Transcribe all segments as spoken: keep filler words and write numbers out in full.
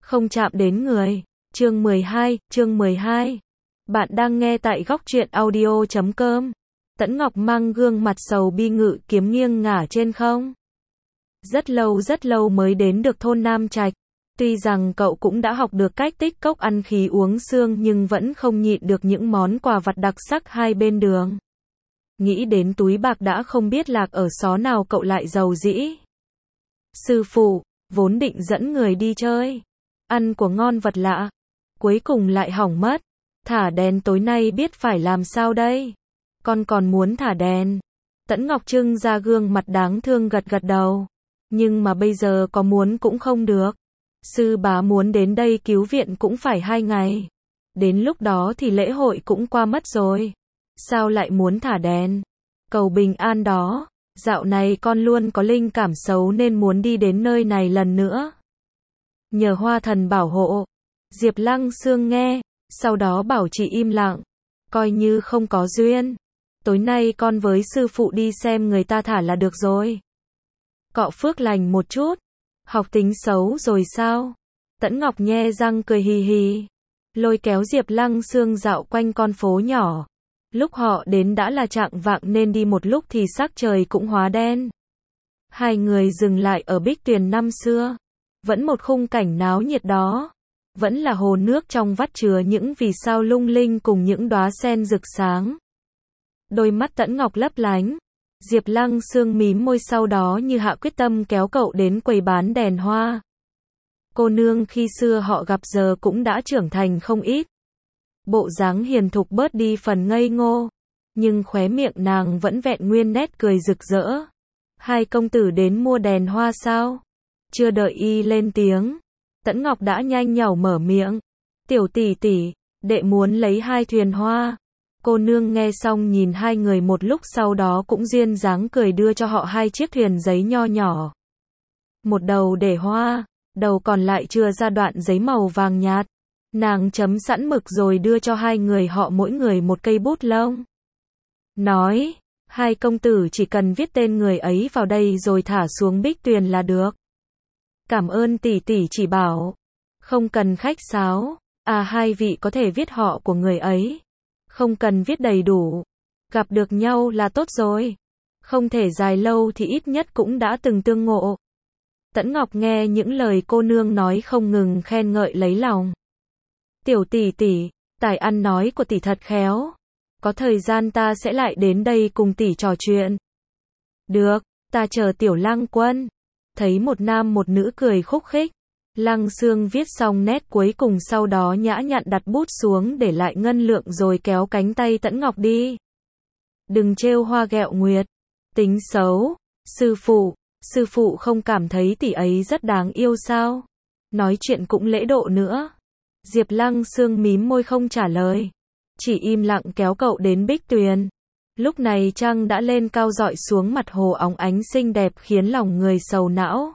không chạm đến người. Chương mười hai, chương mười hai. Bạn đang nghe tại góc truyện audio chấm com. Tẫn Ngọc mang gương mặt sầu bi ngự kiếm nghiêng ngả trên không. Rất lâu rất lâu mới đến được thôn Nam Trạch. Tuy rằng cậu cũng đã học được cách tích cốc ăn khí uống xương nhưng vẫn không nhịn được những món quà vặt đặc sắc hai bên đường. Nghĩ đến túi bạc đã không biết lạc ở xó nào cậu lại giàu dĩ. Sư phụ, vốn định dẫn người đi chơi, ăn của ngon vật lạ, cuối cùng lại hỏng mất. Thả đèn tối nay biết phải làm sao đây? Con còn muốn thả đèn. Tẫn Ngọc trưng ra gương mặt đáng thương gật gật đầu. Nhưng mà bây giờ có muốn cũng không được. Sư bá muốn đến đây cứu viện cũng phải hai ngày. Đến lúc đó thì lễ hội cũng qua mất rồi. Sao lại muốn thả đèn? Cầu bình an đó. Dạo này con luôn có linh cảm xấu nên muốn đi đến nơi này lần nữa. Nhờ Hoa Thần bảo hộ. Diệp Lăng Xương nghe, sau đó bảo chị im lặng. Coi như không có duyên. Tối nay con với sư phụ đi xem người ta thả là được rồi. Cọ phước lành một chút. Học tính xấu rồi sao? Tẫn Ngọc nhe răng cười hì hì. Lôi kéo Diệp Lăng Xương dạo quanh con phố nhỏ. Lúc họ đến đã là chạng vạng nên đi một lúc thì sắc trời cũng hóa đen. Hai người dừng lại ở Bích Tuyền năm xưa. Vẫn một khung cảnh náo nhiệt đó. Vẫn là hồ nước trong vắt chứa những vì sao lung linh cùng những đóa sen rực sáng. Đôi mắt Tẫn Ngọc lấp lánh. Diệp Lăng Xương mím môi sau đó như hạ quyết tâm kéo cậu đến quầy bán đèn hoa. Cô nương khi xưa họ gặp giờ cũng đã trưởng thành không ít. Bộ dáng hiền thục bớt đi phần ngây ngô. Nhưng khóe miệng nàng vẫn vẹn nguyên nét cười rực rỡ. Hai công tử đến mua đèn hoa sao? Chưa đợi y lên tiếng. Tẫn Ngọc đã nhanh nhảu mở miệng. Tiểu tỷ tỷ, đệ muốn lấy hai thuyền hoa. Cô nương nghe xong nhìn hai người một lúc sau đó cũng duyên dáng cười đưa cho họ hai chiếc thuyền giấy nho nhỏ. Một đầu để hoa, đầu còn lại chừa ra đoạn giấy màu vàng nhạt. Nàng chấm sẵn mực rồi đưa cho hai người họ mỗi người một cây bút lông. Nói, hai công tử chỉ cần viết tên người ấy vào đây rồi thả xuống Bích Tuyền là được. Cảm ơn tỷ tỷ chỉ bảo. Không cần khách sáo. À hai vị có thể viết họ của người ấy. Không cần viết đầy đủ. Gặp được nhau là tốt rồi. Không thể dài lâu thì ít nhất cũng đã từng tương ngộ. Tẫn Ngọc nghe những lời cô nương nói không ngừng khen ngợi lấy lòng. Tiểu tỷ tỷ, tài ăn nói của tỷ thật khéo. Có thời gian ta sẽ lại đến đây cùng tỷ trò chuyện. Được, ta chờ Tiểu Lăng Quân. Thấy một nam một nữ cười khúc khích. Lăng Xương viết xong nét cuối cùng sau đó nhã nhặn đặt bút xuống để lại ngân lượng rồi kéo cánh tay Tẫn Ngọc đi. Đừng trêu hoa ghẹo nguyệt. Tính xấu. Sư phụ, sư phụ không cảm thấy tỷ ấy rất đáng yêu sao? Nói chuyện cũng lễ độ nữa. Diệp Lăng Xương mím môi không trả lời. Chỉ im lặng kéo cậu đến Bích Tuyền. Lúc này trăng đã lên cao rọi xuống mặt hồ óng ánh xinh đẹp khiến lòng người sầu não.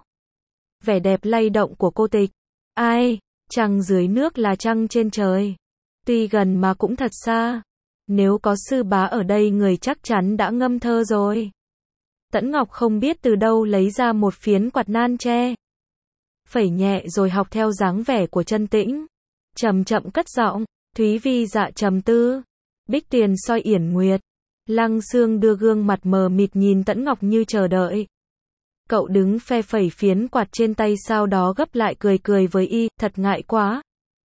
Vẻ đẹp lay động của cô tịch. Ai, trăng dưới nước là trăng trên trời. Tuy gần mà cũng thật xa. Nếu có sư bá ở đây người chắc chắn đã ngâm thơ rồi. Tẫn Ngọc không biết từ đâu lấy ra một phiến quạt nan tre. Phẩy nhẹ rồi học theo dáng vẻ của Chân Tĩnh. Chậm chậm cất giọng, Thúy Vi dạ trầm tư. Bích Tuyền soi yển nguyệt. Lăng Xương đưa gương mặt mờ mịt nhìn Tẫn Ngọc như chờ đợi. Cậu đứng phe phẩy phiến quạt trên tay sau đó gấp lại cười cười với y, thật ngại quá.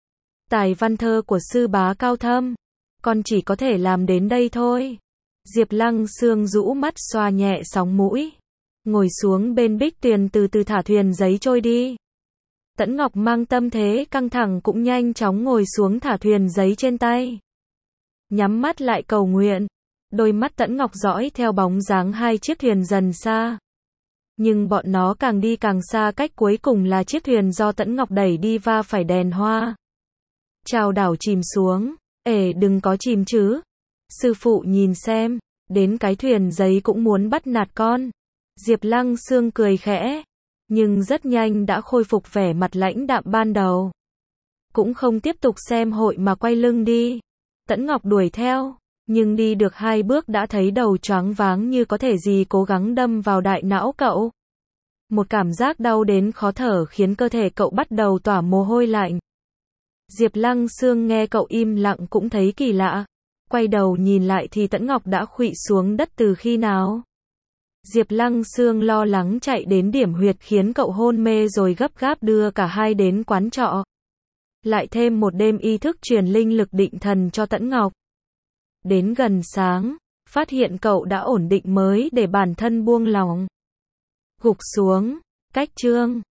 Tài văn thơ của sư bá cao thâm. Con chỉ có thể làm đến đây thôi. Diệp Lăng Xương rũ mắt xoa nhẹ sóng mũi. Ngồi xuống bên Bích Tuyền từ từ thả thuyền giấy trôi đi. Tẫn Ngọc mang tâm thế căng thẳng cũng nhanh chóng ngồi xuống thả thuyền giấy trên tay. Nhắm mắt lại cầu nguyện. Đôi mắt Tẫn Ngọc dõi theo bóng dáng hai chiếc thuyền dần xa. Nhưng bọn nó càng đi càng xa cách cuối cùng là chiếc thuyền do Tẫn Ngọc đẩy đi va phải đèn hoa. Chào đảo chìm xuống. Ể đừng có chìm chứ. Sư phụ nhìn xem. Đến cái thuyền giấy cũng muốn bắt nạt con. Diệp Lăng Xương cười khẽ. Nhưng rất nhanh đã khôi phục vẻ mặt lãnh đạm ban đầu. Cũng không tiếp tục xem hội mà quay lưng đi. Tẫn Ngọc đuổi theo. Nhưng đi được hai bước đã thấy đầu choáng váng như có thể gì cố gắng đâm vào đại não cậu. Một cảm giác đau đến khó thở khiến cơ thể cậu bắt đầu tỏa mồ hôi lạnh. Diệp Lăng Sương nghe cậu im lặng cũng thấy kỳ lạ. Quay đầu nhìn lại thì Tẫn Ngọc đã khuỵu xuống đất từ khi nào. Diệp Lăng Sương lo lắng chạy đến điểm huyệt khiến cậu hôn mê rồi gấp gáp đưa cả hai đến quán trọ. Lại thêm một đêm y thức truyền linh lực định thần cho Tẫn Ngọc. Đến gần sáng, phát hiện cậu đã ổn định mới để bản thân buông lòng. Gục xuống, cách chương